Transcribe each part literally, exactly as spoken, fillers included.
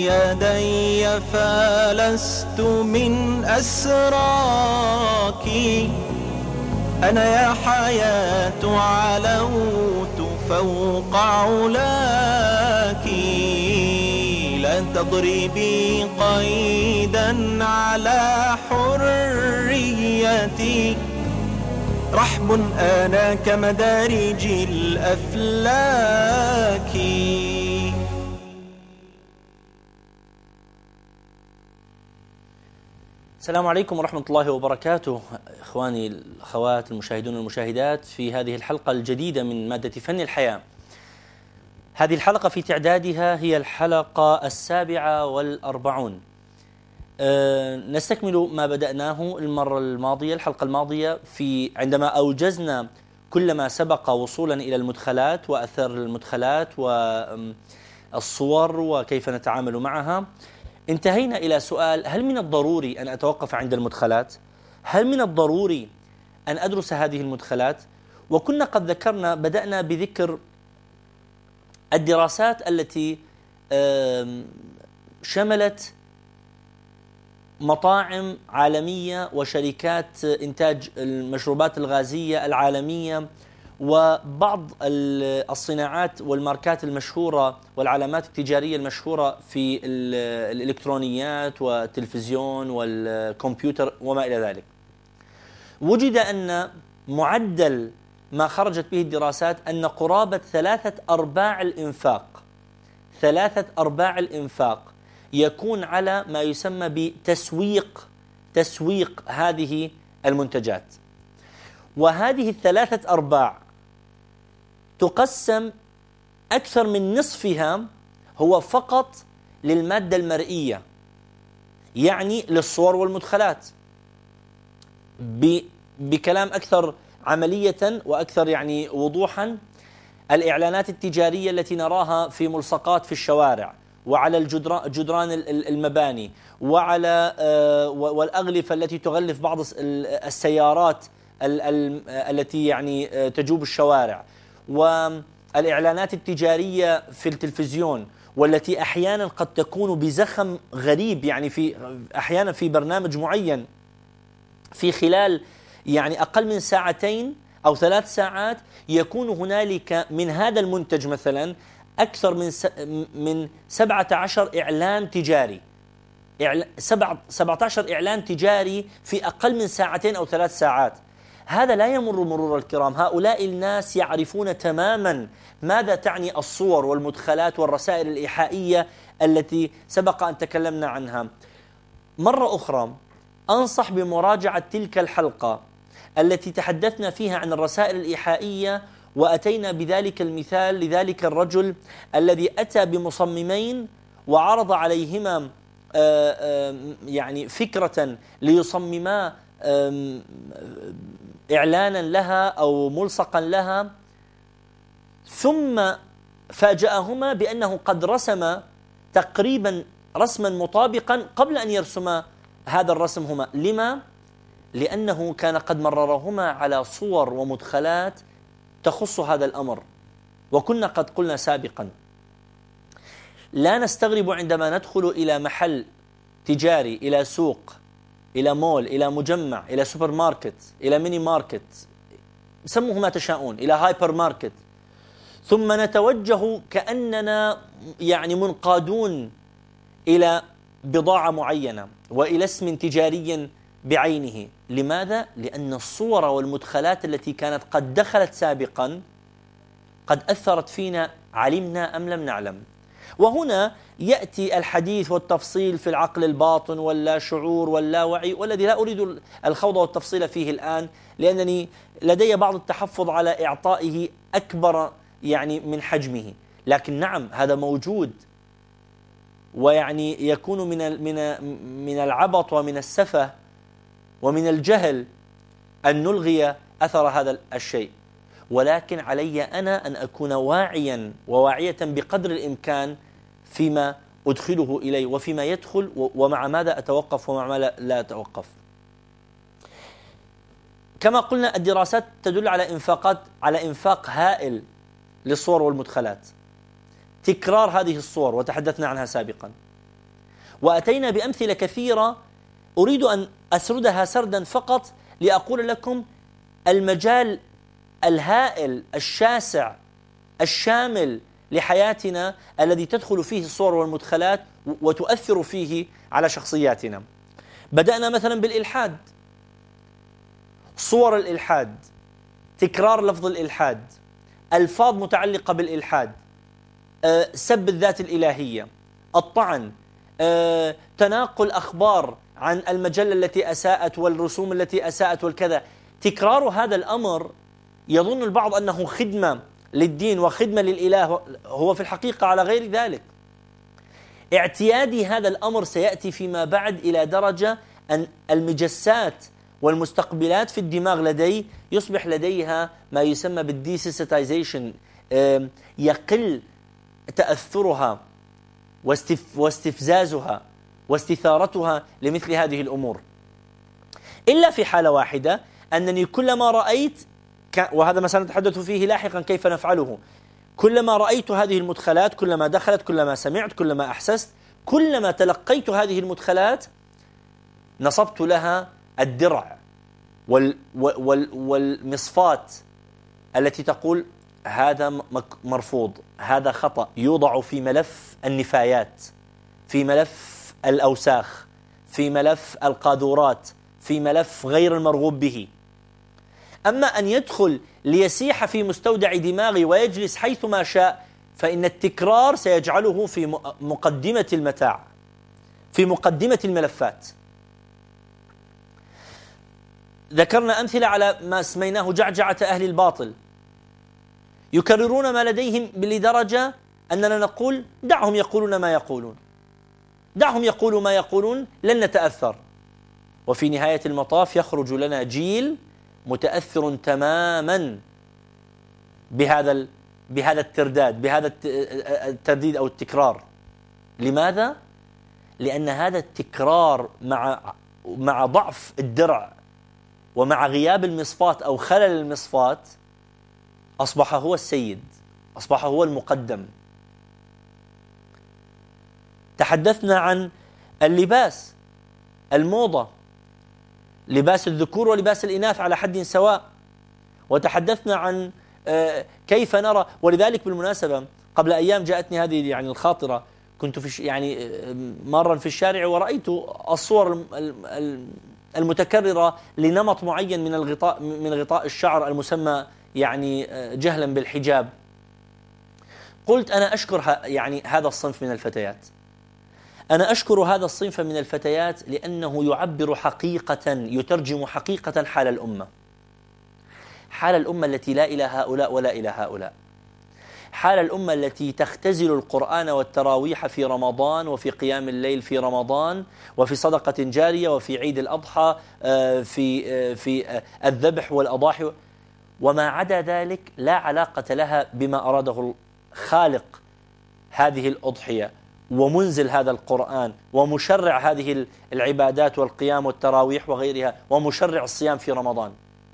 يدي فلست من أسراكِ. أنا يا حياة علوت فوق علاكِ. لا تضربي قيدا على حريتي. رحب أنا كمدارج الأفلاك. السلام عليكم ورحمة الله وبركاته، إخواني الأخوات المشاهدون والمشاهدات في هذه الحلقة الجديدة من مادة فن الحياة. هذه الحلقة في تعدادها هي الحلقة السابعة والأربعون. أه نستكمل ما بدأناه المرة الماضية الحلقة الماضية في عندما أوجزنا كل ما سبق وصولا إلى المدخلات وأثر المدخلات والصور وكيف نتعامل معها. انتهينا إلى سؤال: هل من الضروري أن أتوقف عند المدخلات؟ هل من الضروري أن أدرس هذه المدخلات؟ وكنا قد ذكرنا بدأنا بذكر الدراسات التي شملت مطاعم عالمية وشركات إنتاج المشروبات الغازية العالمية وبعض الصناعات والماركات المشهورة والعلامات التجارية المشهورة في الإلكترونيات والتلفزيون والكمبيوتر وما إلى ذلك. وجد أن معدل ما خرجت به الدراسات أن قرابة ثلاثة أرباع الإنفاق ثلاثة أرباع الإنفاق يكون على ما يسمى بتسويق تسويق هذه المنتجات. وهذه الثلاثة أرباع تقسم أكثر من نصفها هو فقط للمادة المرئية، يعني للصور والمدخلات. بكلام أكثر عملية وأكثر يعني وضوحا، الإعلانات التجارية التي نراها في ملصقات في الشوارع وعلى الجدران جدران المباني وعلى والأغلفة التي تغلف بعض السيارات التي يعني تجوب الشوارع، والإعلانات التجارية في التلفزيون والتي أحيانا قد تكون بزخم غريب، يعني في أحيانا في برنامج معين في خلال يعني أقل من ساعتين أو ثلاث ساعات يكون هنالك من هذا المنتج مثلا أكثر من من سبعة عشر إعلان تجاري سبعة عشر إعلان تجاري في أقل من ساعتين أو ثلاث ساعات. هذا لا يمر مرور الكرام. هؤلاء الناس يعرفون تماما ماذا تعني الصور والمدخلات والرسائل الإيحائية التي سبق أن تكلمنا عنها. مرة أخرى أنصح بمراجعة تلك الحلقة التي تحدثنا فيها عن الرسائل الإيحائية، وأتينا بذلك المثال لذلك الرجل الذي أتى بمصممين وعرض عليهما يعني فكرة ليصمما إعلانا لها أو ملصقا لها، ثم فاجأهما بأنه قد رسم تقريبا رسما مطابقا قبل أن يرسما هذا الرسم هما. لما؟ لأنه كان قد مررهما على صور ومدخلات تخص هذا الأمر. وكنا قد قلنا سابقا لا نستغرب عندما ندخل إلى محل تجاري، إلى سوق، إلى مول، إلى مجمع، إلى سوبر ماركت، إلى ميني ماركت، سموه ما تشاءون، إلى هايبر ماركت، ثم نتوجه كأننا يعني منقادون إلى بضاعة معينة وإلى اسم تجاري بعينه. لماذا؟ لأن الصور والمدخلات التي كانت قد دخلت سابقا قد أثرت فينا، علمنا أم لم نعلم. وهنا يأتي الحديث والتفصيل في العقل الباطن واللا شعور واللا وعي، والذي لا أريد الخوض والتفصيل فيه الآن لأنني لدي بعض التحفظ على إعطائه أكبر يعني من حجمه. لكن نعم هذا موجود، ويعني يكون من من من العبط ومن السفه ومن الجهل أن نلغي أثر هذا الشيء. ولكن علي أنا أن أكون واعيا وواعية بقدر الإمكان فيما أدخله إليه وفيما يدخل ومع ماذا أتوقف ومع ماذا لا أتوقف. كما قلنا الدراسات تدل على إنفاقات على إنفاق هائل للصور والمدخلات. تكرار هذه الصور وتحدثنا عنها سابقا، وأتينا بأمثلة كثيرة أريد أن أسردها سردا فقط لأقول لكم المجال الهائل الشاسع الشامل لحياتنا الذي تدخل فيه الصور والمدخلات وتؤثر فيه على شخصياتنا. بدأنا مثلا بالإلحاد، صور الإلحاد، تكرار لفظ الإلحاد، ألفاظ متعلقة بالإلحاد، أه، سب الذات الإلهية، الطعن، أه، تناقل أخبار عن المجلة التي أساءت والرسوم التي أساءت والكذا. تكرار هذا الأمر يظن البعض أنه خدمة للدين وخدمة للإله، هو في الحقيقة على غير ذلك. اعتيادي هذا الأمر سيأتي فيما بعد إلى درجة أن المجسات والمستقبلات في الدماغ لدي يصبح لديها ما يسمى بالديسيستايزيشن، يقل تأثرها واستفزازها واستثارتها لمثل هذه الأمور، إلا في حالة واحدة، أنني كلما رأيت، وهذا ما سنتحدث فيه لاحقا كيف نفعله، كلما رأيت هذه المدخلات، كلما دخلت، كلما سمعت، كلما أحسست، كلما تلقيت هذه المدخلات نصبت لها الدرع وال وال والمصفات التي تقول هذا مرفوض، هذا خطأ، يوضع في ملف النفايات، في ملف الأوساخ، في ملف القاذورات، في ملف غير المرغوب به. أما أن يدخل ليسيح في مستودع دماغي ويجلس حيثما شاء، فإن التكرار سيجعله في مقدمة المتاع، في مقدمة الملفات. ذكرنا أمثلة على ما سميناه جعجعة أهل الباطل، يكررون ما لديهم لدرجة أننا نقول دعهم يقولون ما يقولون، دعهم يقولوا ما يقولون، لن نتأثر. وفي نهاية المطاف يخرج لنا جيل متأثر تماما بهذا بهذا الترداد، بهذا الترديد أو التكرار. لماذا؟ لأن هذا التكرار مع مع ضعف الدرع ومع غياب المصفات أو خلل المصفات أصبح هو السيد، أصبح هو المقدم. تحدثنا عن اللباس، الموضة، لباس الذكور ولباس الإناث على حد سواء، وتحدثنا عن كيف نرى. ولذلك بالمناسبة قبل أيام جاءتني هذه يعني الخاطرة، كنت في يعني مرا في الشارع ورأيت الصور المتكررة لنمط معين من الغطاء من غطاء الشعر المسمى يعني جهلا بالحجاب. قلت أنا أشكر يعني هذا الصنف من الفتيات، أنا أشكر هذا الصنف من الفتيات لأنه يعبر حقيقة، يترجم حقيقة حال الأمة، حال الأمة التي لا إلى هؤلاء ولا إلى هؤلاء، حال الأمة التي تختزل القرآن والتراويح في رمضان، وفي قيام الليل في رمضان، وفي صدقة جارية، وفي عيد الأضحى، في في الذبح والأضاحي، وما عدا ذلك لا علاقة لها بما أراده خالق هذه الأضحية ومنزل هذا القرآن ومشرع هذه العبادات والقيام والتراويح وغيرها ومشرع الصيام في رمضان.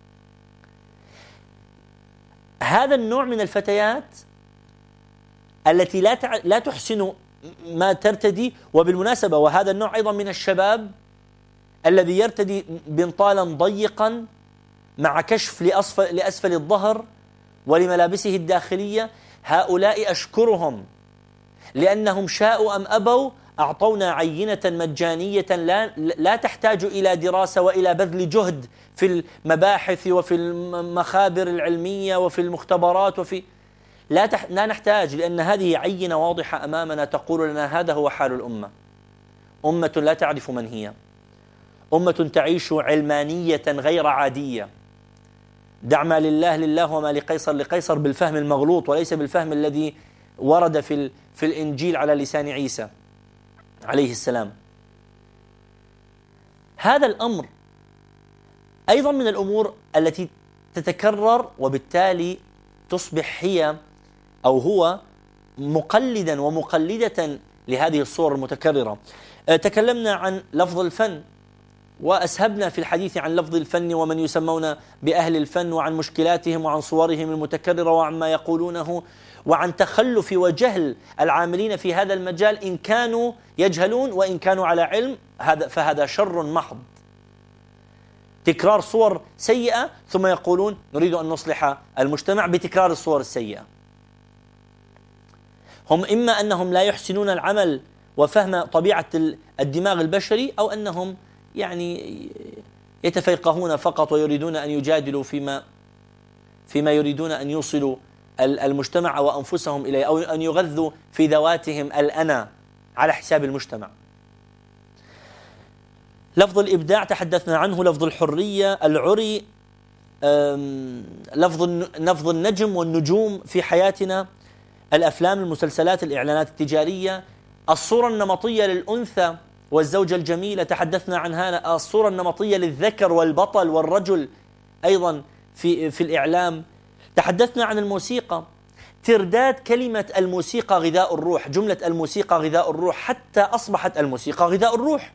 هذا النوع من الفتيات التي لا تع... لا تحسن ما ترتدي. وبالمناسبة وهذا النوع أيضا من الشباب الذي يرتدي بنطالا ضيقا مع كشف لأسفل, لأسفل الظهر ولملابسه الداخلية، هؤلاء أشكرهم لأنهم شاءوا أم أبوا أعطونا عينة مجانية لا, لا تحتاج إلى دراسة وإلى بذل جهد في المباحث وفي المخابر العلمية وفي المختبرات وفي لا, تح... لا نحتاج، لأن هذه عينة واضحة أمامنا تقول لنا هذا هو حال الأمة. أمة لا تعرف من هي، أمة تعيش علمانية غير عادية، دع ما لله لله وما لقيصر لقيصر بالفهم المغلوط وليس بالفهم الذي ورد في, في الإنجيل على لسان عيسى عليه السلام. هذا الأمر أيضا من الأمور التي تتكرر، وبالتالي تصبح هي أو هو مقلدا ومقلدة لهذه الصور المتكررة. تكلمنا عن لفظ الفن، وأسهبنا في الحديث عن لفظ الفن ومن يسمون بأهل الفن، وعن مشكلاتهم وعن صورهم المتكررة وعما يقولونه، وعن تخلف وجهل العاملين في هذا المجال إن كانوا يجهلون وإن كانوا على علم، هذا فهذا شر محض. تكرار صور سيئة ثم يقولون نريد أن نصلح المجتمع بتكرار الصور السيئة. هم إما أنهم لا يحسنون العمل وفهم طبيعة الدماغ البشري، أو أنهم يعني يتفيقهون فقط ويريدون أن يجادلوا فيما فيما يريدون أن يوصلوا المجتمع وأنفسهم إليه، أو أن يغذوا في ذواتهم الأنا على حساب المجتمع. لفظ الإبداع تحدثنا عنه، لفظ الحرية، العري، لفظ لفظ النجم والنجوم في حياتنا، الأفلام، المسلسلات، الإعلانات التجارية، الصورة النمطية للأنثى والزوجة الجميلة تحدثنا عنها، الصورة النمطية للذكر والبطل والرجل أيضا في في الإعلام. تحدثنا عن الموسيقى، ترداد كلمة الموسيقى غذاء الروح، جملة الموسيقى غذاء الروح، حتى أصبحت الموسيقى غذاء الروح،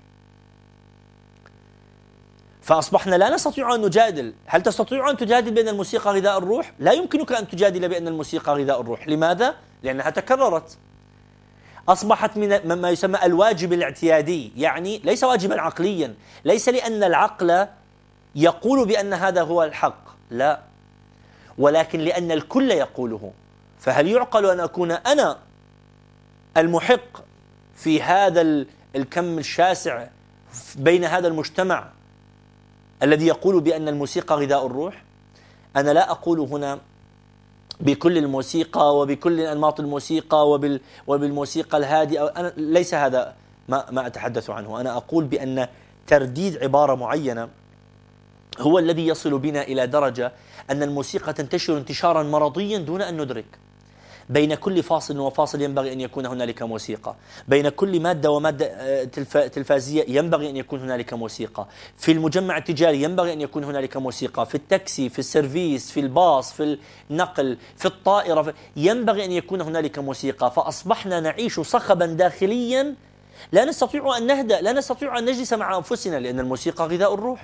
فأصبحنا لا نستطيع أن نجادل. هل تستطيع أن تجادل بأن الموسيقى غذاء الروح؟ لا يمكنك أن تجادل بأن الموسيقى غذاء الروح. لماذا؟ لأنها تكررت، أصبحت من ما يسمى الواجب الاعتيادي، يعني ليس واجبا عقليا، ليس لأن العقل يقول بأن هذا هو الحق، لا، ولكن لأن الكل يقوله. فهل يعقل أن أكون أنا المحق في هذا الكم الشاسع بين هذا المجتمع الذي يقول بأن الموسيقى غذاء الروح؟ أنا لا أقول هنا بكل الموسيقى وبكل أنماط الموسيقى وبال وبالموسيقى الهادئة، أنا ليس هذا ما ما أتحدث عنه. أنا أقول بأن ترديد عبارة معينة هو الذي يصل بنا إلى درجة أن الموسيقى تنتشر انتشارا مرضيا دون أن ندرك. بين كل فاصل وفاصل ينبغي أن يكون هنالك موسيقى، بين كل مادة ومادة تلفازية ينبغي أن يكون هنالك موسيقى، في المجمع التجاري ينبغي أن يكون هنالك موسيقى، في التاكسي، في السيرفيس، في الباص، في النقل، في الطائرة، ينبغي أن يكون هنالك موسيقى. فأصبحنا نعيش صخبا داخليا لا نستطيع أن نهدأ، لا نستطيع أن نجلس مع أنفسنا، لأن الموسيقى غذاء الروح.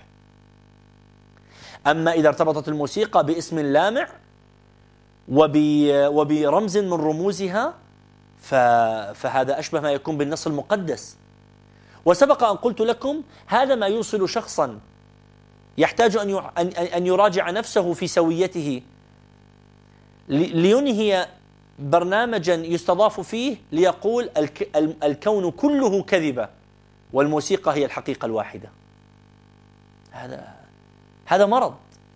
أما إذا ارتبطت الموسيقى باسم لامع وبرمز من رموزها فهذا أشبه ما يكون بالنص المقدس. وسبق أن قلت لكم هذا ما يوصل شخصا يحتاج أن يراجع نفسه في سويته لينهي برنامجا يستضاف فيه ليقول الكون كله كذبة والموسيقى هي الحقيقة الواحدة. هذا هذا مرض.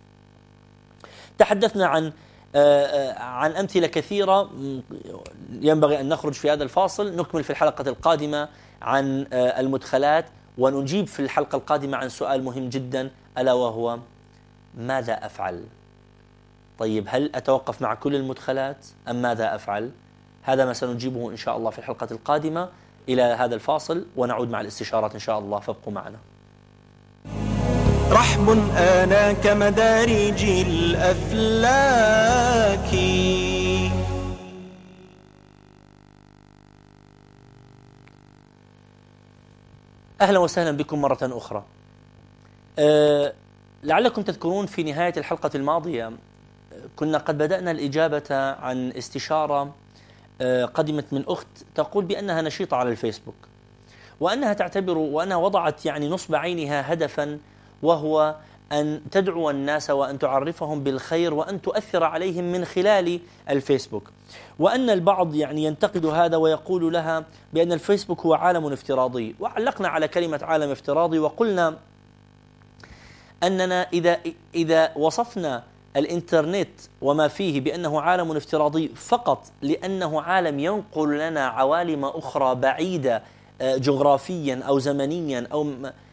تحدثنا عن عن أمثلة كثيرة، ينبغي أن نخرج في هذا الفاصل، نكمل في الحلقة القادمة عن المدخلات، ونجيب في الحلقة القادمة عن سؤال مهم جدا ألا وهو ماذا أفعل؟ طيب هل أتوقف مع كل المدخلات أم ماذا أفعل؟ هذا ما سنجيبه إن شاء الله في الحلقة القادمة. إلى هذا الفاصل ونعود مع الاستشارات إن شاء الله، فابقوا معنا. رحب آنا كمدارج الأفلاك. أهلا وسهلا بكم مرة أخرى. أه لعلكم تذكرون في نهاية الحلقة الماضية كنا قد بدأنا الإجابة عن استشارة أه قدمت من أخت تقول بأنها نشيطة على الفيسبوك، وأنها تعتبر وأنها وضعت يعني نصب عينها هدفا، وهو أن تدعو الناس وأن تعرفهم بالخير وأن تؤثر عليهم من خلال الفيسبوك، وأن البعض يعني ينتقد هذا ويقول لها بأن الفيسبوك هو عالم افتراضي. وعلقنا على كلمة عالم افتراضي وقلنا أننا إذا إذا وصفنا الإنترنت وما فيه بأنه عالم افتراضي فقط لأنه عالم ينقل لنا عوالم أخرى بعيدة جغرافيا أو زمنيا أو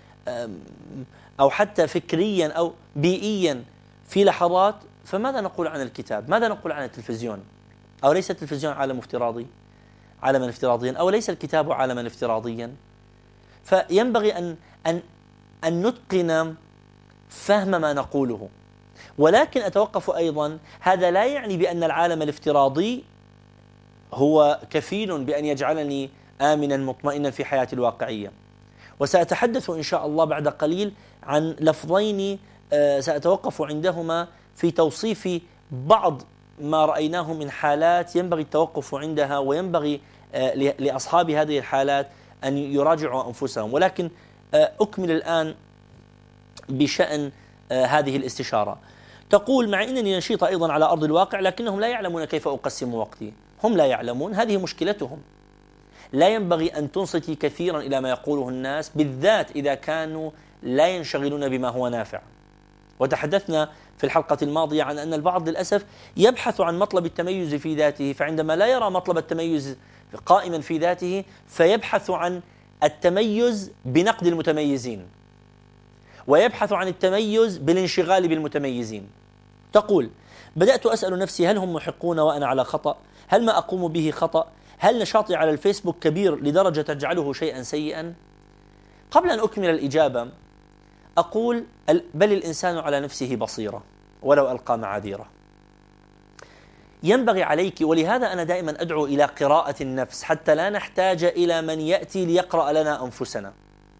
أو حتى فكريا أو بيئيا في لحظات، فماذا نقول عن الكتاب؟ ماذا نقول عن التلفزيون؟ أو ليس التلفزيون عالم افتراضي عالما افتراضيا؟ أو ليس الكتاب عالما افتراضيا؟ فينبغي أن أن أن نتقن فهم ما نقوله. ولكن أتوقف أيضا، هذا لا يعني بأن العالم الافتراضي هو كفيل بأن يجعلني آمنا مطمئنا في حياتي الواقعية، وسأتحدث إن شاء الله بعد قليل عن لفظين سأتوقف عندهما في توصيف بعض ما رأيناه من حالات ينبغي التوقف عندها، وينبغي لأصحاب هذه الحالات أن يراجعوا أنفسهم. ولكن أكمل الآن بشأن هذه الاستشارة. تقول: مع أنني نشيط أيضا على أرض الواقع لكنهم لا يعلمون كيف أقسم وقتي. هم لا يعلمون، هذه مشكلتهم. لا ينبغي أن تنصتي كثيرا إلى ما يقوله الناس، بالذات إذا كانوا لا ينشغلون بما هو نافع. وتحدثنا في الحلقة الماضية عن أن البعض للأسف يبحث عن مطلب التميز في ذاته، فعندما لا يرى مطلب التميز قائما في ذاته فيبحث عن التميز بنقد المتميزين، ويبحث عن التميز بالانشغال بالمتميزين. تقول: بدأت أسأل نفسي هل هم محقون وأنا على خطأ؟ هل ما أقوم به خطأ؟ هل نشاطي على الفيسبوك كبير لدرجة تجعله شيئا سيئا؟ قبل أن أكمل الإجابة أقول: بل الإنسان على نفسه بصيرة ولو ألقى معاذيره. ينبغي عليك، ولهذا أنا دائما أدعو إلى قراءة النفس حتى لا نحتاج إلى من يأتي ليقرأ لنا أنفسنا.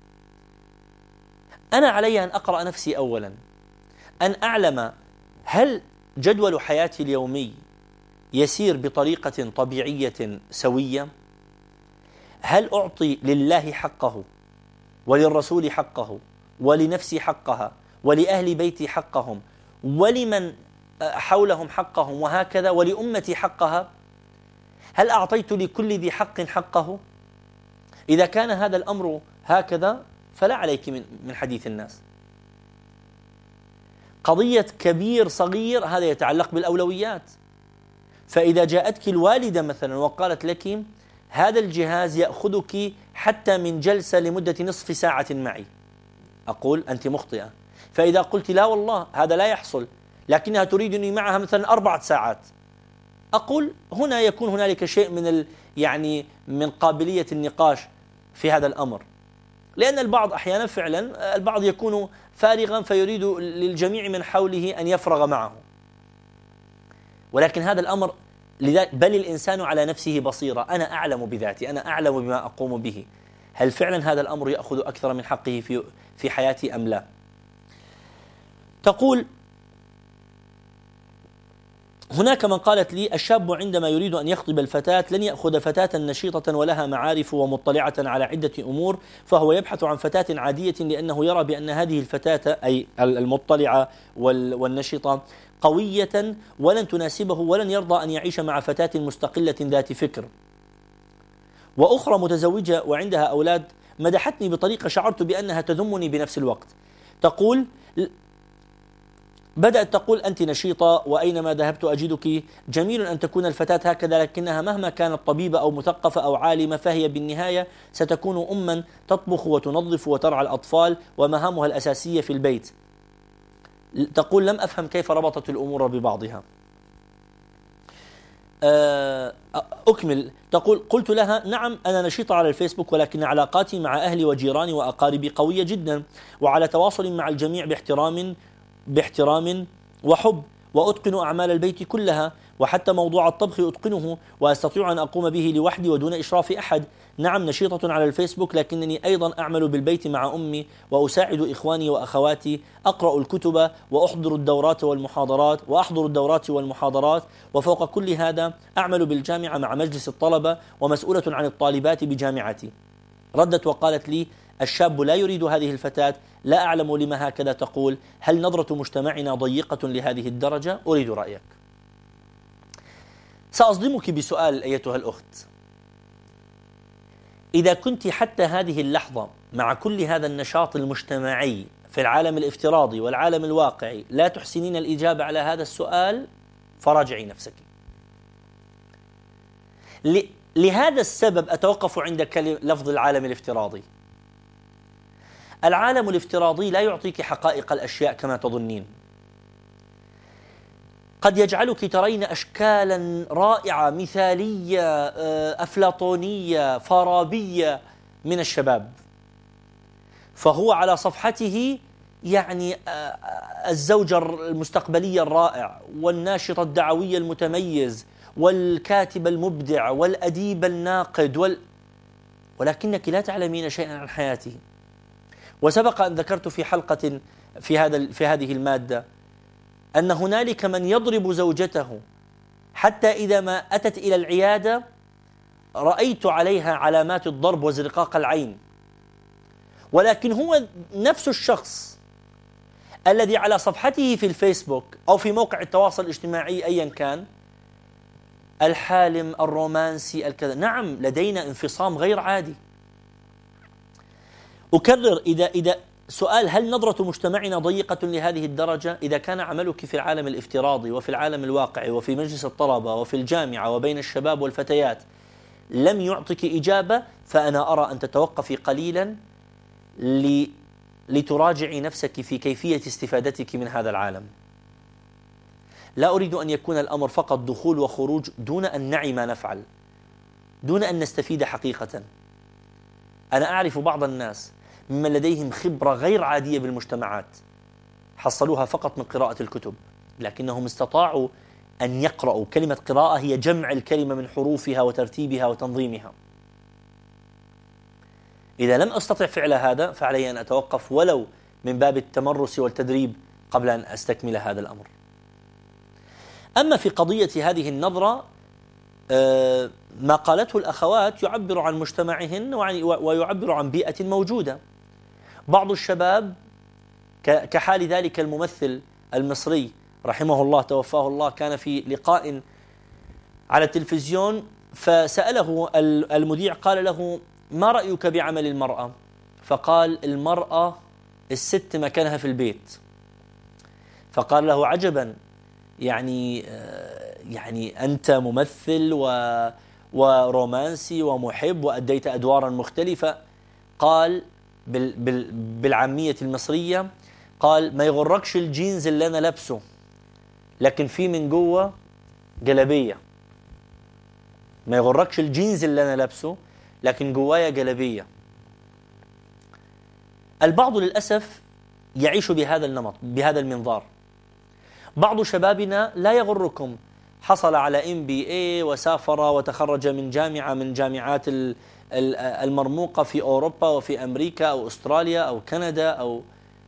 أنا علي أن أقرأ نفسي أولا، أن أعلم هل جدول حياتي اليومي يسير بطريقة طبيعية سوية؟ هل أعطي لله حقه وللرسول حقه ولنفسي حقها ولأهل بيتي حقهم ولمن حولهم حقهم وهكذا ولأمتي حقها؟ هل أعطيت لكل ذي حق حقه؟ إذا كان هذا الأمر هكذا فلا عليك من من حديث الناس. قضية كبير صغير هذا يتعلق بالأولويات. فإذا جاءتك الوالدة مثلا وقالت لك هذا الجهاز يأخذك حتى من جلسة لمدة نصف ساعة معي، أقول أنت مخطئة. فإذا قلت لا والله هذا لا يحصل لكنها تريدني معها مثلا أربعة ساعات، أقول هنا يكون هنالك شيء من ال يعني من قابلية النقاش في هذا الأمر، لأن البعض أحيانا فعلا البعض يكون فارغا فيريد للجميع من حوله أن يفرغ معه، ولكن هذا الأمر بل الإنسان على نفسه بصيرة. أنا أعلم بذاتي، أنا أعلم بما أقوم به، هل فعلا هذا الأمر يأخذ أكثر من حقه في في حياتي أم لا؟ تقول: هناك من قالت لي الشاب عندما يريد أن يخطب الفتاة لن يأخذ فتاة نشيطة ولها معارف ومطلعة على عدة أمور، فهو يبحث عن فتاة عادية لأنه يرى بأن هذه الفتاة أي المطلعة والنشيطة قوية ولن تناسبه ولن يرضى أن يعيش مع فتاة مستقلة ذات فكر. وأخرى متزوجة وعندها أولاد مدحتني بطريقة شعرت بأنها تذمني بنفس الوقت. تقول: بدأت تقول أنت نشيطة وأينما ذهبت أجدك، جميل أن تكون الفتاة هكذا، لكنها مهما كانت طبيبة أو مثقفة أو عالمة فهي بالنهاية ستكون أما تطبخ وتنظف وترعى الأطفال ومهامها الأساسية في البيت. تقول: لم أفهم كيف ربطت الأمور ببعضها. أكمل. تقول: قلت لها نعم أنا نشيطة على الفيسبوك ولكن علاقاتي مع أهلي وجيراني وأقاربي قوية جدا وعلى تواصل مع الجميع باحترام باحترام وحب، وأتقن أعمال البيت كلها وحتى موضوع الطبخ أتقنه وأستطيع أن أقوم به لوحدي ودون إشراف أحد. نعم نشيطة على الفيسبوك لكنني أيضا أعمل بالبيت مع أمي وأساعد إخواني وأخواتي، أقرأ الكتب وأحضر الدورات والمحاضرات وأحضر الدورات والمحاضرات وفوق كل هذا أعمل بالجامعة مع مجلس الطلبة ومسؤولة عن الطالبات بجامعتي. ردت وقالت لي: الشاب لا يريد هذه الفتاة، لا أعلم لما هكذا تقول، هل نظرة مجتمعنا ضيقة لهذه الدرجة؟ أريد رأيك. سأصدمك بسؤال أيتها الأخت، إذا كنت حتى هذه اللحظة مع كل هذا النشاط المجتمعي في العالم الافتراضي والعالم الواقعي لا تحسنين الإجابة على هذا السؤال فراجعي نفسك. لهذا السبب أتوقف عند لفظ العالم الافتراضي. العالم الافتراضي لا يعطيك حقائق الأشياء كما تظنين، قد يجعلك ترين أشكالا رائعة مثالية أفلاطونية فارابية من الشباب، فهو على صفحته يعني الزوج المستقبلي الرائع والناشط الدعوي المتميز والكاتب المبدع والأديب الناقد وال... ولكنك لا تعلمين شيئا عن حياته. وسبق أن ذكرت في حلقة في هذا في هذه المادة أن هنالك من يضرب زوجته حتى إذا ما أتت إلى العيادة رأيت عليها علامات الضرب وزرقاق العين، ولكن هو نفس الشخص الذي على صفحته في الفيسبوك أو في موقع التواصل الاجتماعي أيا كان الحالم الرومانسي الكذا. نعم لدينا انفصام غير عادي. أكرر، إذا إذا سؤال هل نظرة مجتمعنا ضيقة لهذه الدرجة؟ إذا كان عملك في العالم الافتراضي وفي العالم الواقعي وفي مجلس الطلبة وفي الجامعة وبين الشباب والفتيات لم يعطك إجابة، فأنا أرى أن تتوقفي قليلا لتراجعي نفسك في كيفية استفادتك من هذا العالم. لا أريد أن يكون الأمر فقط دخول وخروج دون أن نعي ما نفعل، دون أن نستفيد حقيقة. أنا أعرف بعض الناس ممن لديهم خبرة غير عادية بالمجتمعات حصلوها فقط من قراءة الكتب، لكنهم استطاعوا أن يقرأوا. كلمة قراءة هي جمع الكلمة من حروفها وترتيبها وتنظيمها. إذا لم أستطع فعل هذا فعلي أن أتوقف ولو من باب التمرس والتدريب قبل أن أستكمل هذا الأمر. أما في قضية هذه النظرة، ما قالته الأخوات يعبر عن مجتمعهن ويعبر عن بيئة موجودة. بعض الشباب كحال ذلك الممثل المصري رحمه الله توفاه الله، كان في لقاء على التلفزيون فسأله المذيع قال له: ما رأيك بعمل المرأة؟ فقال: المرأة الست مكانها في البيت. فقال له: عجبا، يعني يعني أنت ممثل و ورومانسي ومحب وأديت أدوارا مختلفة. قال بال بال بالعامية المصرية، قال: ما يغركش الجينز اللي أنا لابسه، لكن في من جوه جلبية. ما يغركش الجينز اللي أنا لابسه، لكن جوايا جلبية. البعض للأسف يعيش بهذا النمط، بهذا المنظار. بعض شبابنا لا يغركم، حصل على إم بي إيه وسافر وتخرج من جامعة من جامعات المرموقة في أوروبا وفي أمريكا أو أستراليا أو كندا، أو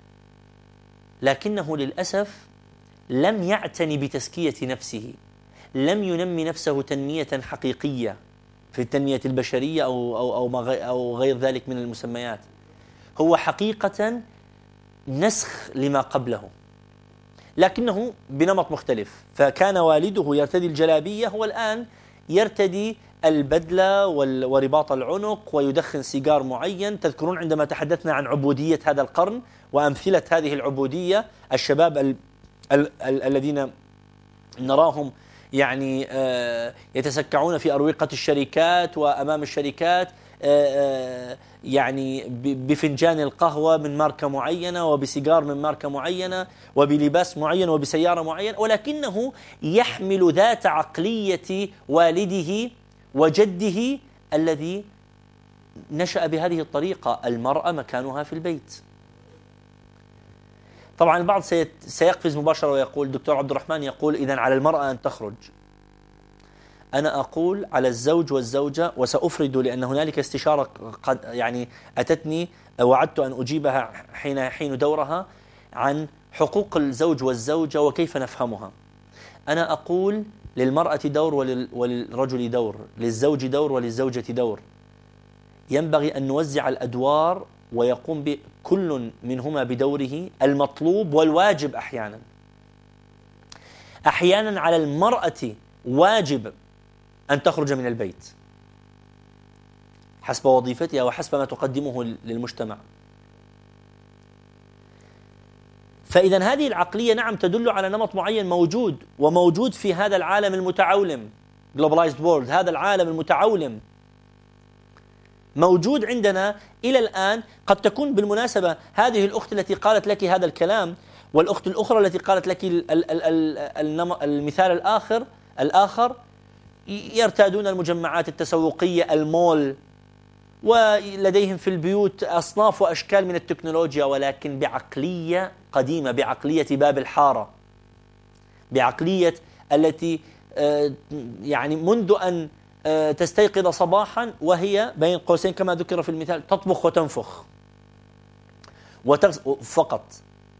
لكنه للأسف لم يعتني بتزكية نفسه، لم ينمي نفسه تنمية حقيقية في التنمية البشرية أو أو أو أو غير ذلك من المسميات. هو حقيقة نسخ لما قبله، لكنه بنمط مختلف. فكان والده يرتدي الجلابية، هو الآن يرتدي البدلة ورباط العنق ويدخن سيجار معين. تذكرون عندما تحدثنا عن عبودية هذا القرن وأمثلة هذه العبودية، الشباب ال ال ال الذين نراهم يعني يتسكعون في أروقة الشركات وأمام الشركات، يعني بفنجان القهوة من ماركة معينة وبسيجار من ماركة معينة وبلباس معين وبسيارة معينة، ولكنه يحمل ذات عقلية والده وجده الذي نشأ بهذه الطريقة: المرأة مكانها في البيت. طبعا البعض سيقفز مباشرة ويقول: دكتور عبد الرحمن يقول إذن على المرأة أن تخرج. أنا أقول على الزوج والزوجة، وسأفرد لأن هنالك استشارة قد يعني أتتني وعدت أن أجيبها حين حين دورها عن حقوق الزوج والزوجة وكيف نفهمها. أنا أقول للمرأة دور وللرجل دور، للزوج دور وللزوجة دور. ينبغي أن نوزع الأدوار ويقوم بكل منهما بدوره المطلوب والواجب. أحيانا أحيانا على المرأة واجب أن تخرج من البيت حسب وظيفتها وحسب ما تقدمه للمجتمع. فإذا هذه العقلية نعم تدل على نمط معين موجود وموجود في هذا العالم المتعولم، globalized world، هذا العالم المتعولم موجود عندنا إلى الآن. قد تكون بالمناسبة هذه الأخت التي قالت لك هذا الكلام والأخت الأخرى التي قالت لك المثال الآخر الآخر يرتادون المجمعات التسوقية، المول، ولديهم في البيوت أصناف وأشكال من التكنولوجيا، ولكن بعقلية قديمة، بعقلية باب الحارة، بعقلية التي يعني منذ أن تستيقظ صباحا وهي بين قوسين كما ذكر في المثال تطبخ وتنفخ. فقط.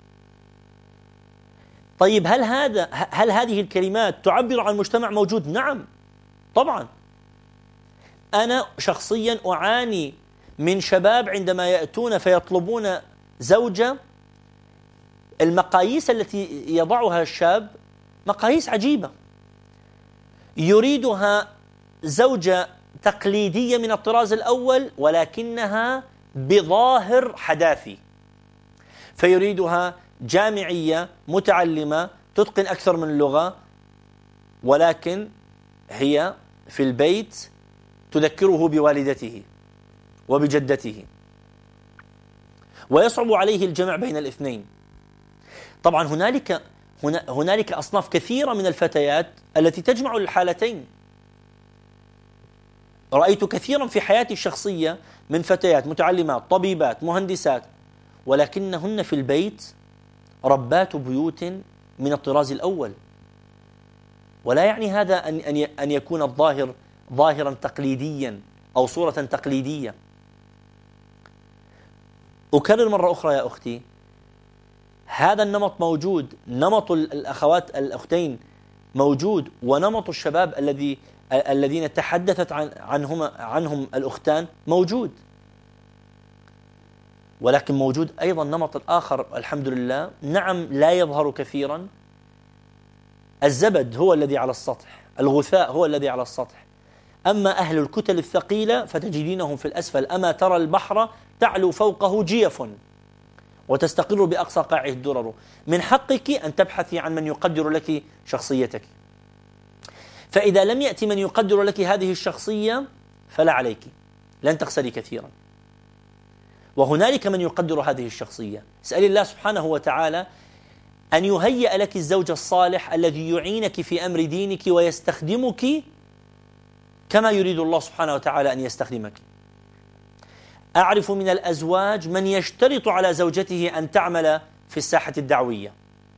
طيب هل هذا هل هذه الكلمات تعبر عن مجتمع موجود؟ نعم طبعا. أنا شخصيا أعاني من شباب عندما يأتون فيطلبون زوجة، المقاييس التي يضعها الشاب مقاييس عجيبة. يريدها زوجة تقليدية من الطراز الأول ولكنها بظاهر حداثي، فيريدها جامعية متعلمة تتقن أكثر من لغة، ولكن هي في البيت تذكره بوالدته وبجدته، ويصعب عليه الجمع بين الاثنين. طبعا هنالك هنالك أصناف كثيرة من الفتيات التي تجمع الحالتين. رأيت كثيرا في حياتي الشخصية من فتيات متعلمات طبيبات مهندسات، ولكنهن في البيت ربات بيوت من الطراز الأول. ولا يعني هذا أن أن يكون الظاهر ظاهرا تقليديا أو صورة تقليدية. أكرر مرة أخرى يا أختي، هذا النمط موجود، نمط الأخوات الأختين موجود، ونمط الشباب الذي الذين تحدثت عن عنهم عنهم الأختان موجود، ولكن موجود أيضا نمط الآخر الحمد لله، نعم لا يظهر كثيرا. الزبد هو الذي على السطح، الغثاء هو الذي على السطح. أما أهل الكتل الثقيلة فتجدينهم في الأسفل. أما ترى البحر تعلو فوقه جيف وتستقر بأقصى قاعه الدرر. من حقك أن تبحثي عن من يقدر لك شخصيتك، فإذا لم يأتي من يقدر لك هذه الشخصية فلا عليك، لن تخسري كثيرا. وهنالك من يقدر هذه الشخصية. اسألي الله سبحانه وتعالى أن يهيئ لك الزوج الصالح الذي يعينك في أمر دينك ويستخدمك كما يريد الله سبحانه وتعالى أن يستخدمك. أعرف من الأزواج من يشترط على زوجته أن تعمل في الساحة الدعوية.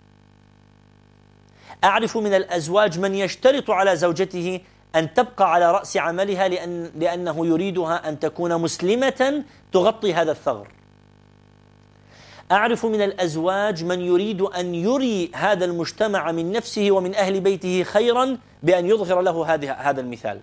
أعرف من الأزواج من يشترط على زوجته أن تبقى على رأس عملها لأن لأنه يريدها أن تكون مسلمة تغطي هذا الثغر. أعرف من الأزواج من يريد أن يري هذا المجتمع من نفسه ومن أهل بيته خيرا بأن يظهر له هذا المثال،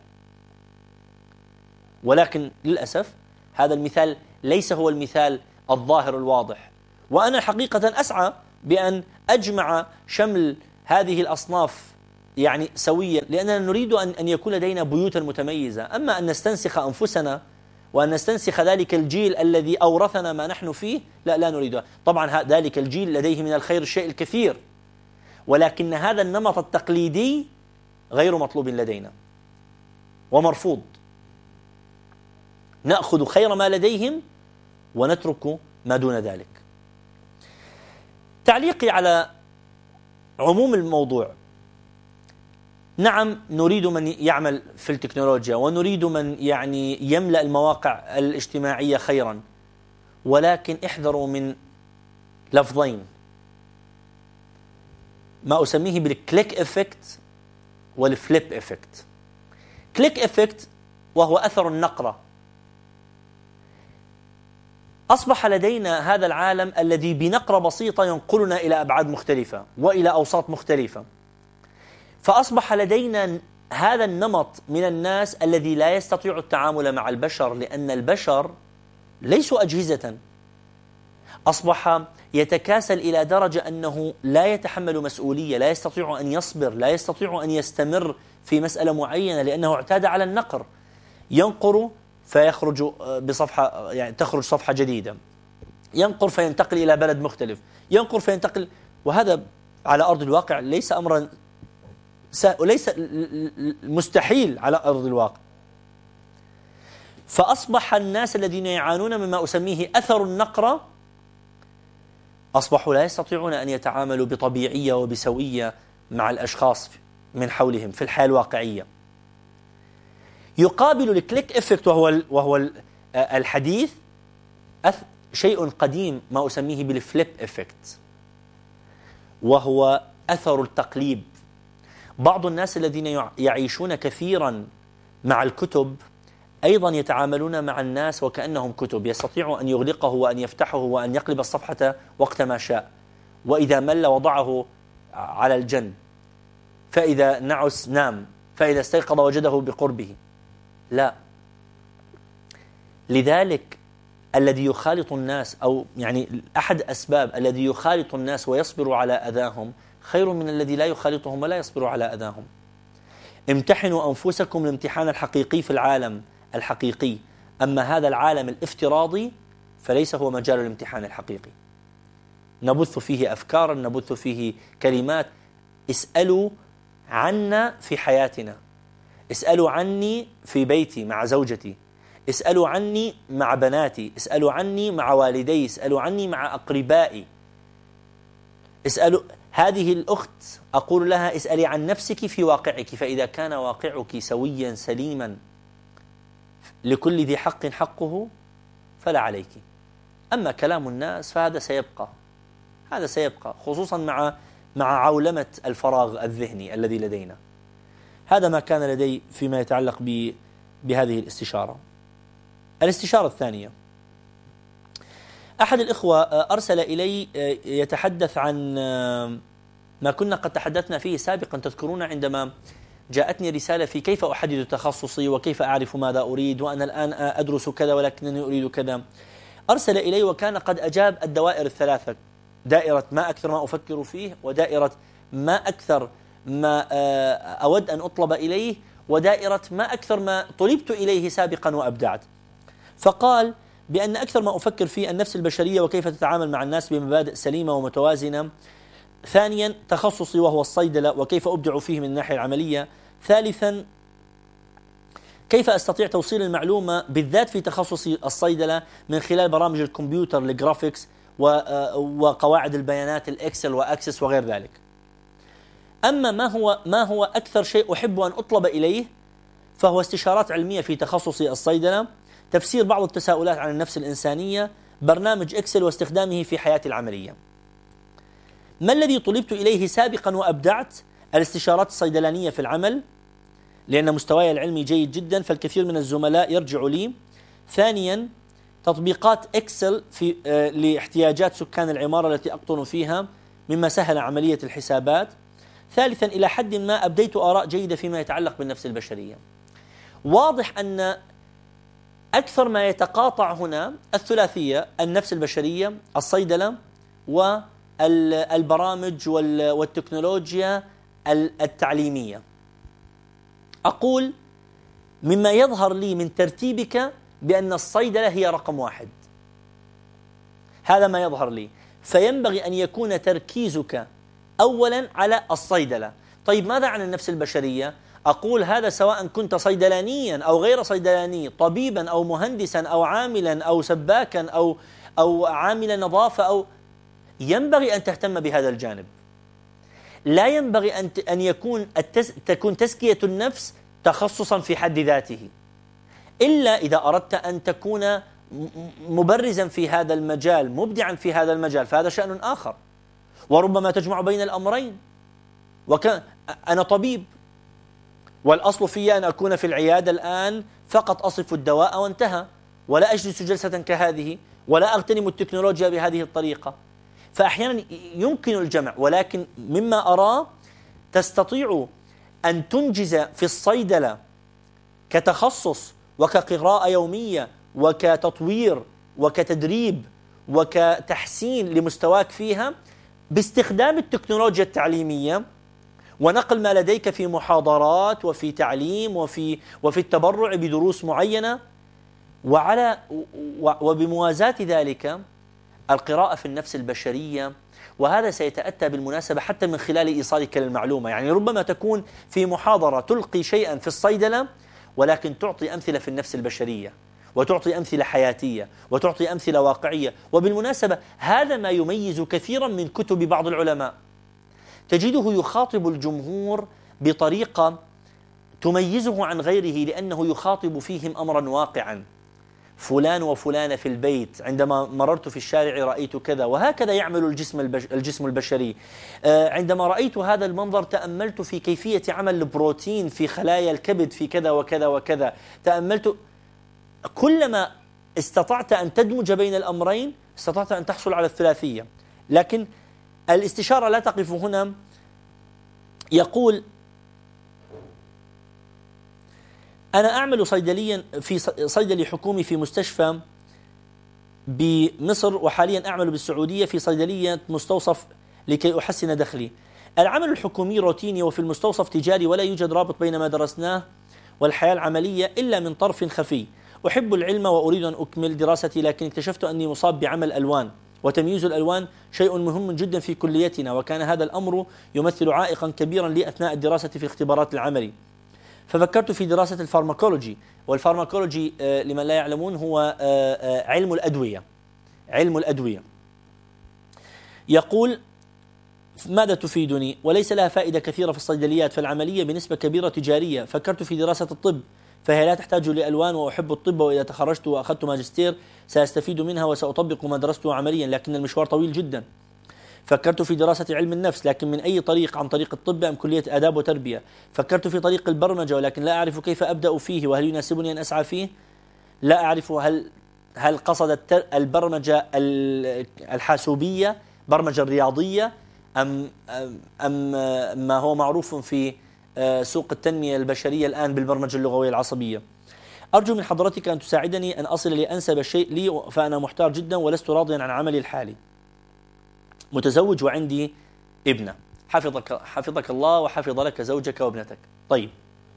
ولكن للأسف هذا المثال ليس هو المثال الظاهر الواضح. وأنا حقيقة أسعى بأن أجمع شمل هذه الأصناف يعني سويا، لأننا نريد أن أن يكون لدينا بيوتا متميزة. أما أن نستنسخ أنفسنا وأن نستنسخ ذلك الجيل الذي أورثنا ما نحن فيه، لا لا نريده. طبعا ذلك الجيل لديه من الخير الشيء الكثير، ولكن هذا النمط التقليدي غير مطلوب لدينا ومرفوض. نأخذ خير ما لديهم ونترك ما دون ذلك. تعليقي على عموم الموضوع، نعم نريد من يعمل في التكنولوجيا ونريد من يعني يملأ المواقع الاجتماعية خيرا، ولكن احذروا من لفظين ما أسميه بالكليك إفكت والفليب إفكت. كليك إفكت وهو أثر النقرة. أصبح لدينا هذا العالم الذي بنقرة بسيطة ينقلنا إلى أبعاد مختلفة وإلى أوساط مختلفة، فأصبح لدينا هذا النمط من الناس الذي لا يستطيع التعامل مع البشر، لأن البشر ليسوا أجهزة. أصبح يتكاسل إلى درجة أنه لا يتحمل مسؤولية، لا يستطيع أن يصبر، لا يستطيع أن يستمر في مسألة معينة لأنه اعتاد على النقر. ينقر فيخرج بصفحة، يعني تخرج صفحة جديدة، ينقر فينتقل إلى بلد مختلف، ينقر فينتقل، وهذا على أرض الواقع ليس أمرا ليس مستحيل على أرض الواقع. فأصبح الناس الذين يعانون مما أسميه أثر النقرة أصبحوا لا يستطيعون أن يتعاملوا بطبيعية وبسوية مع الأشخاص من حولهم في الحياة الواقعية. يقابل الكليك إفكت وهو وهو الحديث شيء قديم ما أسميه بالفليب إفكت، وهو أثر التقليب. بعض الناس الذين يعيشون كثيرا مع الكتب أيضا يتعاملون مع الناس وكأنهم كتب، يستطيع أن يغلقه وأن يفتحه وأن يقلب الصفحة وقت ما شاء، وإذا مل وضعه على الجنب، فإذا نعس نام، فإذا استيقظ وجده بقربه. لا، لذلك الذي يخالط الناس، أو يعني أحد أسباب الذي يخالط الناس ويصبر على أذاهم خير من الذي لا يخالطهم ولا يصبر على أذاهم. امتحنوا أنفسكم الامتحان الحقيقي في العالم الحقيقي، أما هذا العالم الافتراضي فليس هو مجال الامتحان الحقيقي. نبث فيه أفكارا، نبث فيه كلمات. اسألوا عنا في حياتنا، اسألوا عني في بيتي مع زوجتي، اسألوا عني مع بناتي، اسألوا عني مع والدي، اسألوا عني مع أقربائي. اسألوا هذه الأخت، أقول لها اسألي عن نفسك في واقعك، فإذا كان واقعك سويا سليما لكل ذي حق حقه فلا عليك. أما كلام الناس فهذا سيبقى، هذا سيبقى خصوصا مع مع عولمة الفراغ الذهني الذي لدينا. هذا ما كان لدي فيما يتعلق بهذه الاستشارة. الاستشارة الثانية، أحد الإخوة أرسل إلي يتحدث عن ما كنا قد تحدثنا فيه سابقا. تذكرون عندما جاءتني رسالة في كيف أحدد تخصصي وكيف أعرف ماذا أريد، وأنا الآن أدرس كذا ولكنني أريد كذا. أرسل إلي وكان قد أجاب الدوائر الثلاثة: دائرة ما أكثر ما أفكر فيه، ودائرة ما أكثر ما أود أن أطلب إليه، ودائرة ما أكثر ما طلبت إليه سابقا وأبدعت. فقال بأن أكثر ما أفكر فيه النفس البشرية وكيف تتعامل مع الناس بمبادئ سليمة ومتوازنة. ثانيا تخصصي وهو الصيدلة وكيف أبدع فيه من الناحية العملية. ثالثا كيف أستطيع توصيل المعلومة بالذات في تخصصي الصيدلة من خلال برامج الكمبيوتر الجرافيكس وقواعد البيانات الإكسل وأكسس وغير ذلك. أما ما هو ما هو أكثر شيء أحب أن أطلب إليه فهو استشارات علمية في تخصصي الصيدلة، تفسير بعض التساؤلات عن النفس الإنسانية، برنامج إكسل واستخدامه في حياتي العملية. ما الذي طلبت إليه سابقا وأبدعت؟ الاستشارات الصيدلانية في العمل، لأن مستواي العلمي جيد جدا فالكثير من الزملاء يرجعوا لي. ثانيا تطبيقات إكسل في آه لاحتياجات سكان العمارة التي أقطن فيها مما سهل عملية الحسابات. ثالثا إلى حد ما أبديت آراء جيدة فيما يتعلق بالنفس البشرية. واضح أن أكثر ما يتقاطع هنا الثلاثية: النفس البشرية، الصيدلة، والبرامج والتكنولوجيا التعليمية. أقول مما يظهر لي من ترتيبك بأن الصيدلة هي رقم واحد، هذا ما يظهر لي، فينبغي أن يكون تركيزك أولا على الصيدلة. طيب ماذا عن النفس البشرية؟ أقول هذا سواء كنت صيدلانيا أو غير صيدلاني، طبيبا أو مهندسا أو عاملا أو سباكا أو أو عامل نظافة، أو ينبغي أن تهتم بهذا الجانب. لا ينبغي أن أن يكون التز... تكون تزكية النفس تخصصا في حد ذاته، إلا إذا أردت أن تكون مبرزا في هذا المجال، مبدعا في هذا المجال، فهذا شأن آخر، وربما تجمع بين الأمرين. وكان أنا طبيب والأصل في أن أكون في العيادة الآن فقط أصف الدواء وانتهى، ولا أجلس جلسة كهذه، ولا أغتنم التكنولوجيا بهذه الطريقة. فأحيانا يمكن الجمع، ولكن مما أراه تستطيع أن تنجز في الصيدلة كتخصص وكقراءة يومية وكتطوير وكتدريب وكتحسين لمستواك فيها باستخدام التكنولوجيا التعليمية ونقل ما لديك في محاضرات وفي تعليم وفي وفي التبرع بدروس معينة، وعلى وبموازاة ذلك القراءة في النفس البشرية. وهذا سيتأتى بالمناسبة حتى من خلال إيصالك للمعلومة. يعني ربما تكون في محاضرة تلقي شيئا في الصيدلة ولكن تعطي أمثلة في النفس البشرية، وتعطي أمثلة حياتية، وتعطي أمثلة واقعية. وبالمناسبة هذا ما يميز كثيرا من كتب بعض العلماء، تجده يخاطب الجمهور بطريقة تميزه عن غيره لأنه يخاطب فيهم أمرا واقعا. فلان وفلانة في البيت، عندما مررت في الشارع رأيت كذا، وهكذا يعمل الجسم الجسم البشري. عندما رأيت هذا المنظر تأملت في كيفية عمل البروتين في خلايا الكبد في كذا وكذا وكذا، تأملت. كلما استطعت أن تدمج بين الأمرين استطعت أن تحصل على الثلاثية. لكن الاستشارة لا تقف هنا. يقول: أنا أعمل صيدليا في صيدلي حكومي في مستشفى بمصر، وحاليا أعمل بالسعودية في صيدلية مستوصف لكي أحسن دخلي. العمل الحكومي روتيني وفي المستوصف تجاري، ولا يوجد رابط بين ما درسناه والحياة العملية إلا من طرف خفي. أحب العلم وأريد أن أكمل دراستي، لكن اكتشفت أني مصاب بعمى الألوان، وتمييز الألوان شيء مهم جدا في كليتنا، وكان هذا الأمر يمثل عائقا كبيرا لي أثناء الدراسة في اختبارات العملي. ففكرت في دراسة الفارماكولوجي، والفارماكولوجي آه لمن لا يعلمون هو آه آه علم الأدوية. علم الأدوية. يقول: ماذا تفيدني؟ وليس لها فائدة كثيرة في الصيدليات، فالعملية بنسبة كبيرة تجارية. فكرت في دراسة الطب، فهي لا تحتاج لألوان، وأحب الطب، وإذا تخرجت وأخذت ماجستير سأستفيد منها وسأطبق ما درسته عمليا، لكن المشوار طويل جدا. فكرت في دراسة علم النفس، لكن من أي طريق؟ عن طريق الطب أم كلية آداب وتربية؟ فكرت في طريق البرمجة، ولكن لا أعرف كيف أبدأ فيه، وهل يناسبني أن أسعى فيه؟ لا أعرف. هل هل قصدت البرمجة الحاسوبية، برمجة الرياضية، أم أم ما هو معروف في سوق التنمية البشرية الآن بالبرمجة اللغوية العصبية؟ أرجو من حضرتك أن تساعدني أن أصل لأنسب شيء لي، فأنا محتار جدا ولست راضيا عن عملي الحالي. متزوج وعندي ابنة. حفظك حفظك الله وحفظ لك زوجك وابنتك. طيب،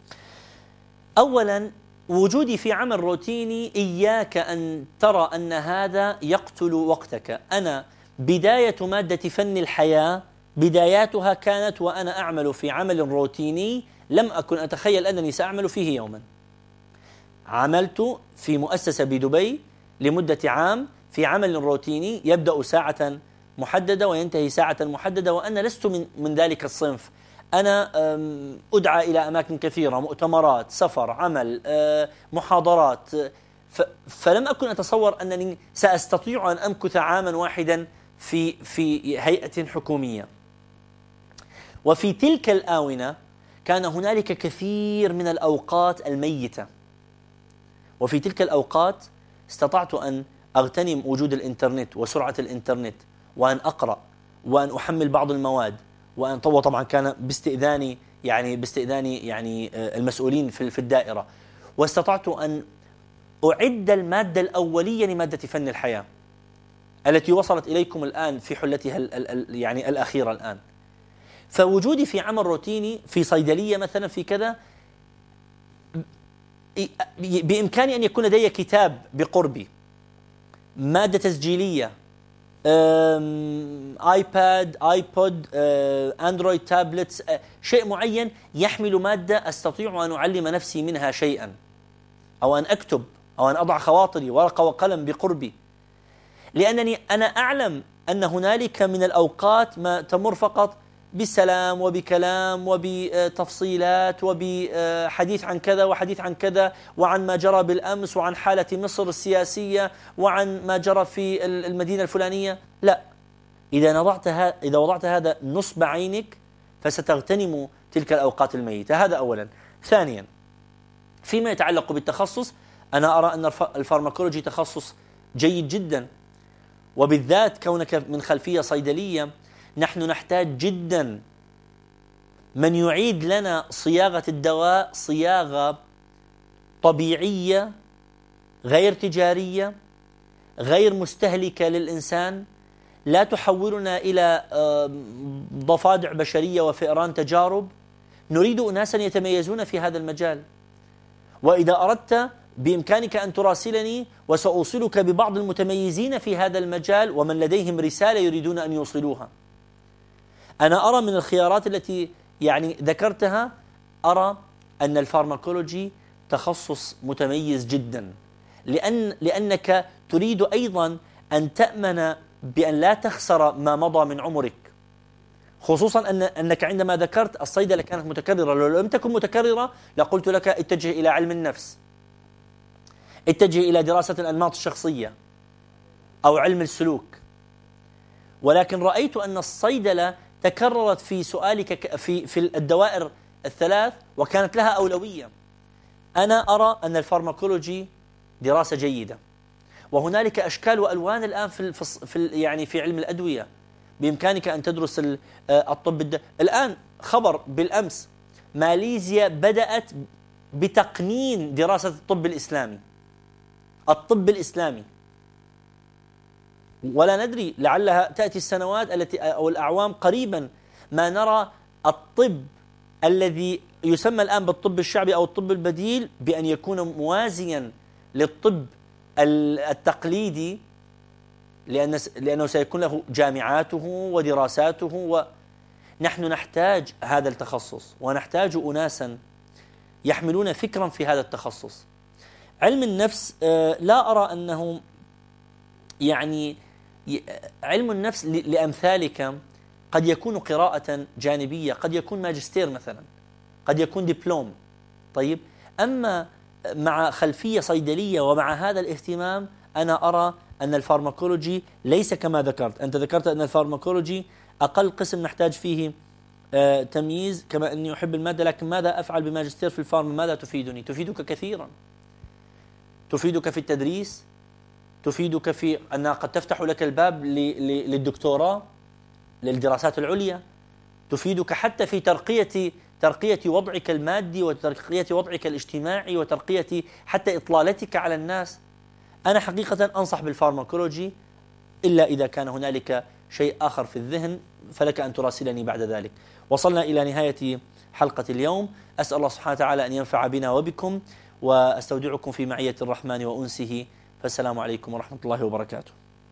أولا وجودي في عمل روتيني، إياك أن ترى أن هذا يقتل وقتك. أنا بداية مادة فن الحياة بداياتها كانت وأنا أعمل في عمل روتيني لم أكن أتخيل أنني سأعمل فيه يوما. عملت في مؤسسة بدبي لمدة عام في عمل روتيني يبدأ ساعة محددة وينتهي ساعة محددة، وأنا لست من, من ذلك الصنف. أنا أدعى إلى أماكن كثيرة، مؤتمرات، سفر، عمل، محاضرات، فلم أكن أتصور أنني سأستطيع أن أمكث عاما واحدا في في هيئة حكومية. وفي تلك الآونة كان هنالك كثير من الأوقات الميتة، وفي تلك الأوقات استطعت أن أغتنم وجود الإنترنت وسرعة الإنترنت، وأن أقرأ، وأن أحمل بعض المواد، وأن طبعا كان باستئذاني يعني باستئذاني يعني المسؤولين في في الدائرة، واستطعت أن أعد المادة الأولية لمادة فن الحياة التي وصلت إليكم الآن في حلتها ال ال يعني الأخيرة الآن. فوجودي في عمل روتيني في صيدلية مثلا في كذا، بإمكاني أن يكون لدي كتاب بقربي، مادة تسجيلية، آيباد، آيبود، أندرويد تابلتس، شيء معين يحمل مادة أستطيع أن أعلم نفسي منها شيئا، أو أن أكتب، أو أن أضع خواطري ورقة وقلم بقربي، لأنني أنا أعلم أن هنالك من الأوقات ما تمر فقط بسلام وبكلام وبتفصيلات وبحديث عن كذا وحديث عن كذا، وعن ما جرى بالأمس، وعن حالة مصر السياسية، وعن ما جرى في المدينة الفلانية. لا، إذا وضعت إذا وضعت هذا نصب عينك فستغتنم تلك الأوقات الميتة. هذا أولا. ثانيا، فيما يتعلق بالتخصص، أنا أرى أن الفارماكولوجي تخصص جيد جدا، وبالذات كونك من خلفية صيدلية، نحن نحتاج جدا من يعيد لنا صياغة الدواء صياغة طبيعية غير تجارية غير مستهلكة للإنسان، لا تحولنا إلى ضفادع بشرية وفئران تجارب. نريد أناسا يتميزون في هذا المجال، وإذا أردت بإمكانك أن تراسلني وسأوصلك ببعض المتميزين في هذا المجال ومن لديهم رسالة يريدون أن يوصلوها. أنا أرى من الخيارات التي يعني ذكرتها، أرى أن الفارماكولوجي تخصص متميز جدا، لأن لأنك تريد أيضا أن تأمن بأن لا تخسر ما مضى من عمرك، خصوصا أن أنك عندما ذكرت الصيدلة كانت متكررة. لو لم تكن متكررة لقلت لك اتجه إلى علم النفس، اتجه إلى دراسة الأنماط الشخصية أو علم السلوك، ولكن رأيت أن الصيدلة تكررت في سؤالك في في الدوائر الثلاث وكانت لها أولوية. أنا أرى أن الفارماكولوجي دراسة جيدة. وهنالك أشكال وألوان الآن في في يعني في علم الأدوية، بإمكانك أن تدرس الطب الد... الآن خبر بالأمس ماليزيا بدأت بتقنين دراسة الطب الإسلامي الطب الإسلامي ولا ندري لعلها تأتي السنوات التي أو الأعوام قريبا ما نرى الطب الذي يسمى الآن بالطب الشعبي أو الطب البديل بأن يكون موازيا للطب التقليدي، لأن لأنه سيكون له جامعاته ودراساته. ونحن نحتاج هذا التخصص ونحتاج أناسا يحملون فكرا في هذا التخصص. علم النفس لا أرى أنه يعني علم النفس لأمثالك قد يكون قراءة جانبية، قد يكون ماجستير مثلا، قد يكون دبلوم. طيب، أما مع خلفية صيدلية ومع هذا الاهتمام أنا أرى أن الفارماكولوجي ليس كما ذكرت. أنت ذكرت أن الفارماكولوجي أقل قسم نحتاج فيه آه تمييز، كما أني أحب المادة، لكن ماذا أفعل بماجستير في الفارما؟ ماذا تفيدني؟ تفيدك كثيرا، تفيدك في التدريس، تفيدك في أنها قد تفتح لك الباب للدكتوراه، للدراسات العليا، تفيدك حتى في ترقية ترقية وضعك المادي وترقية وضعك الاجتماعي وترقية حتى إطلالتك على الناس. أنا حقيقة أنصح بالفارماكولوجي، إلا إذا كان هنالك شيء آخر في الذهن فلك أن تراسلني بعد ذلك. وصلنا إلى نهاية حلقة اليوم. أسأل الله سبحانه وتعالى أن ينفع بنا وبكم، وأستودعكم في معية الرحمن وأنسه، فالسلام عليكم ورحمة الله وبركاته.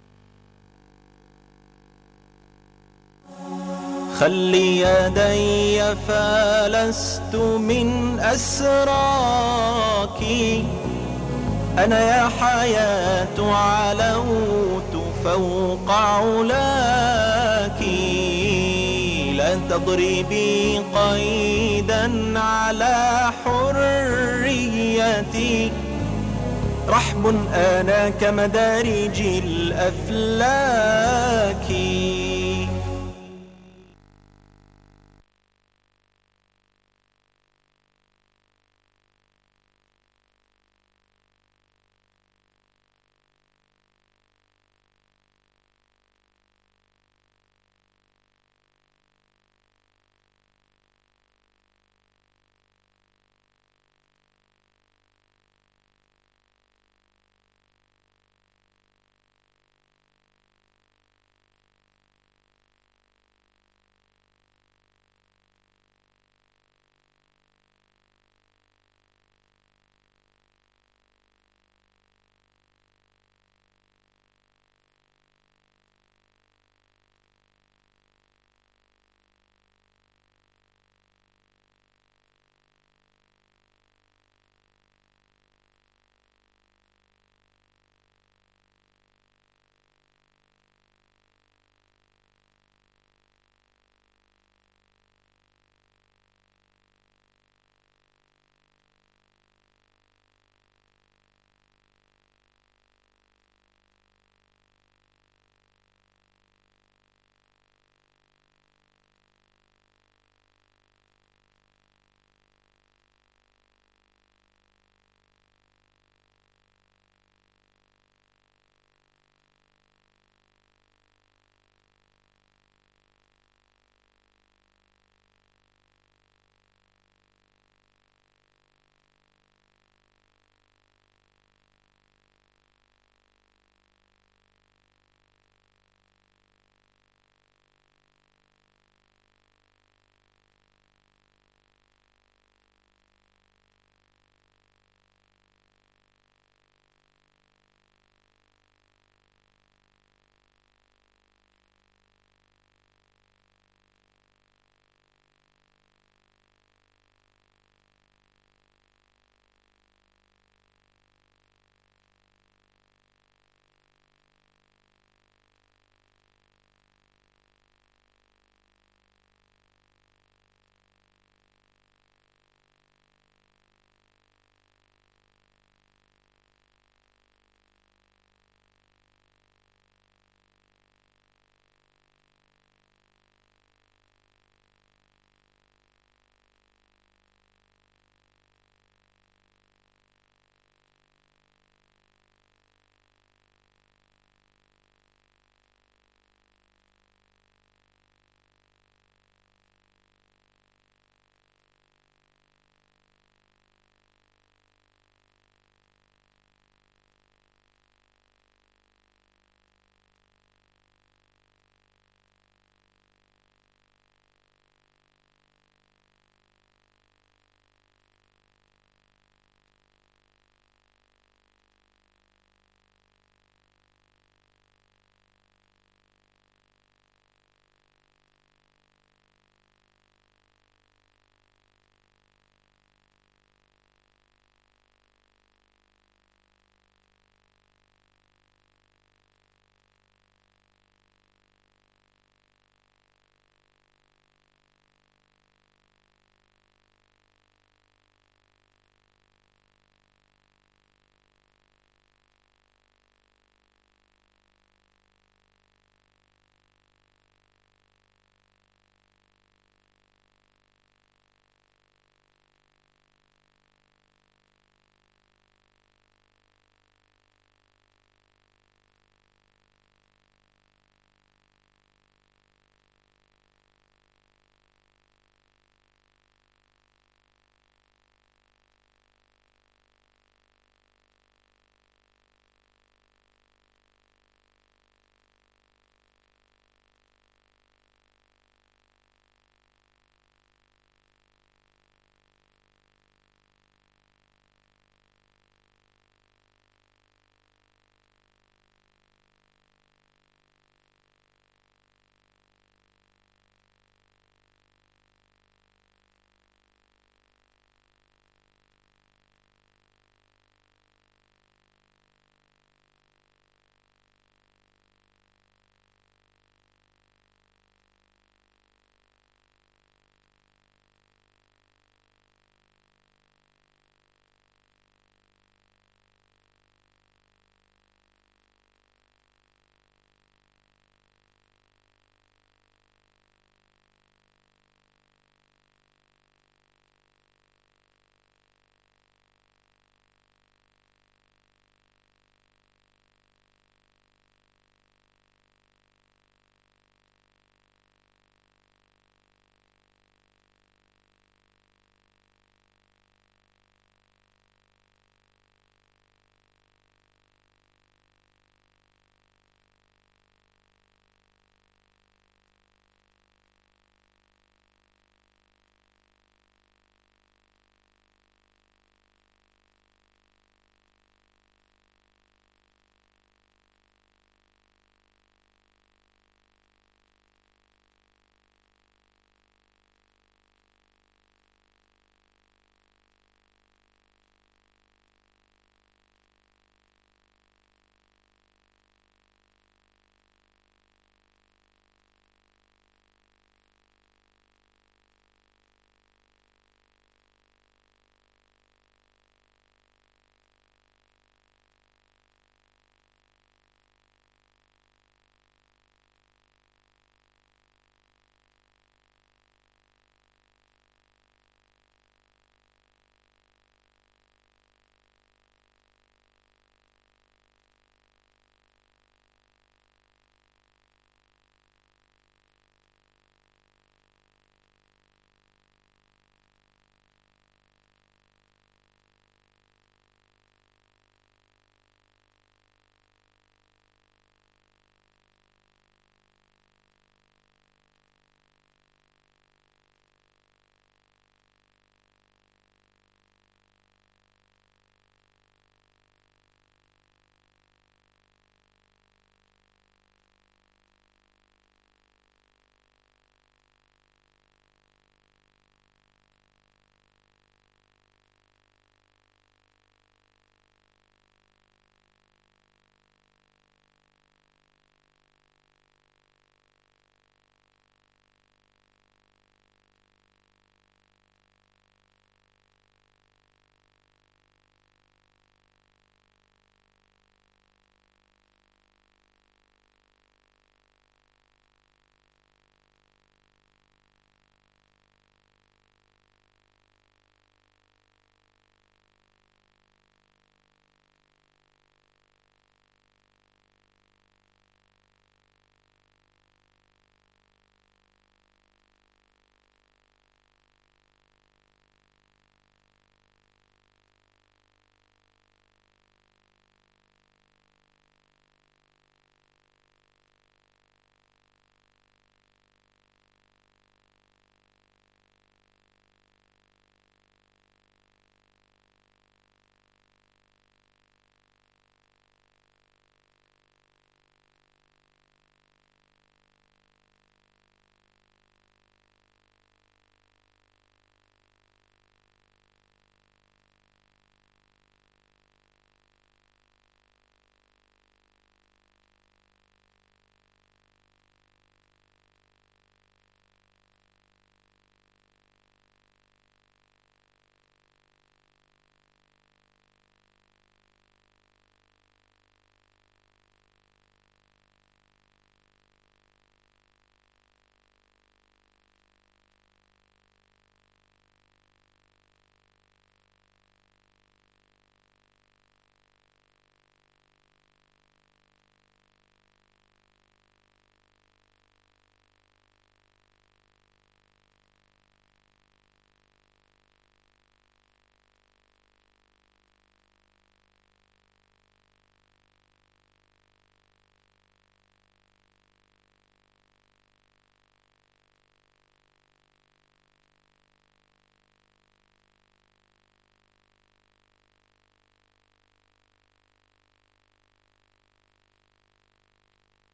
خلي يدي فلست من أسراك، أنا يا حياة علوت فوق علاك، لا تضربي قيدا على حريتي، رحب أنا كمدارج الأفلاك.